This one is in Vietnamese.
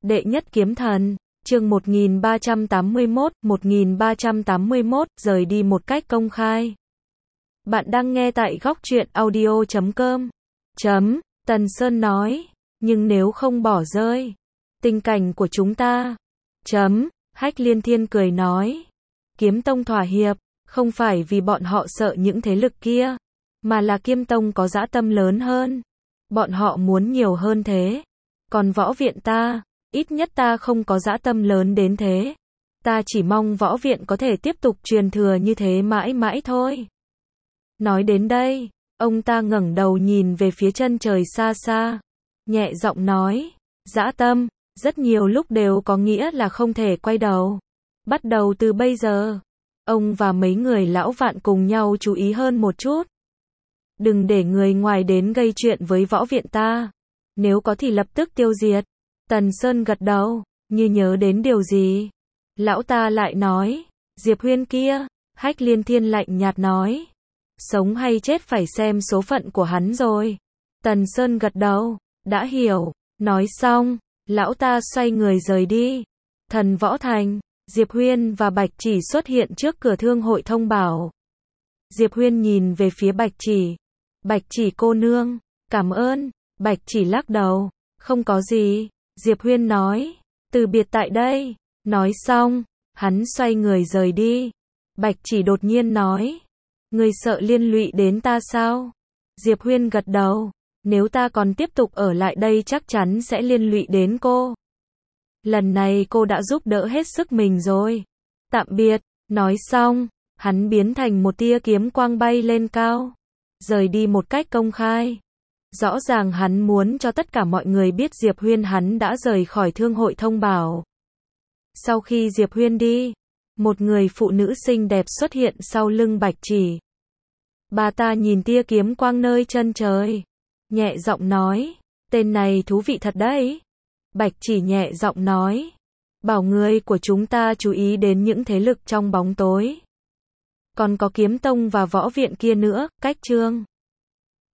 Đệ nhất kiếm thần, chương 1381, rời đi một cách công khai. Bạn đang nghe tại góc truyện audio.com. Tần Sơn nói, nhưng nếu không bỏ rơi tình cảnh của chúng ta. Hách Liên Thiên cười nói, Kiếm Tông thỏa hiệp, không phải vì bọn họ sợ những thế lực kia, mà là Kiếm Tông có dã tâm lớn hơn. Bọn họ muốn nhiều hơn thế. Còn võ viện ta, ít nhất ta không có dã tâm lớn đến thế. Ta chỉ mong võ viện có thể tiếp tục truyền thừa như thế mãi mãi thôi. Nói đến đây, ông ta ngẩng đầu nhìn về phía chân trời xa xa, nhẹ giọng nói, dã tâm, rất nhiều lúc đều có nghĩa là không thể quay đầu. Bắt đầu từ bây giờ, ông và mấy người lão vạn cùng nhau chú ý hơn một chút. Đừng để người ngoài đến gây chuyện với võ viện ta. Nếu có thì lập tức tiêu diệt. Tần Sơn gật đầu, như nhớ đến điều gì. Lão ta lại nói, Diệp Huyên kia. Hách Liên Thiên lạnh nhạt nói, sống hay chết phải xem số phận của hắn rồi. Tần Sơn gật đầu, đã hiểu. Nói xong, lão ta xoay người rời đi. Thần Võ Thành, Diệp Huyên và Bạch Chỉ xuất hiện trước cửa thương hội thông bảo. Diệp Huyên nhìn về phía Bạch Chỉ. Bạch Chỉ cô nương, cảm ơn. Bạch Chỉ lắc đầu, không có gì. Diệp Huyên nói, từ biệt tại đây. Nói xong, hắn xoay người rời đi. Bạch Chỉ đột nhiên nói, người sợ liên lụy đến ta sao? Diệp Huyên gật đầu, nếu ta còn tiếp tục ở lại đây chắc chắn sẽ liên lụy đến cô. Lần này cô đã giúp đỡ hết sức mình rồi. Tạm biệt. Nói xong, hắn biến thành một tia kiếm quang bay lên cao, rời đi một cách công khai. Rõ ràng hắn muốn cho tất cả mọi người biết Diệp Huyên hắn đã rời khỏi thương hội thông bảo. Sau khi Diệp Huyên đi, một người phụ nữ xinh đẹp xuất hiện sau lưng Bạch Chỉ. Bà ta nhìn tia kiếm quang nơi chân trời, nhẹ giọng nói, tên này thú vị thật đấy. Bạch Chỉ nhẹ giọng nói, bảo người của chúng ta chú ý đến những thế lực trong bóng tối. Còn có Kiếm Tông và võ viện kia nữa. Cách chương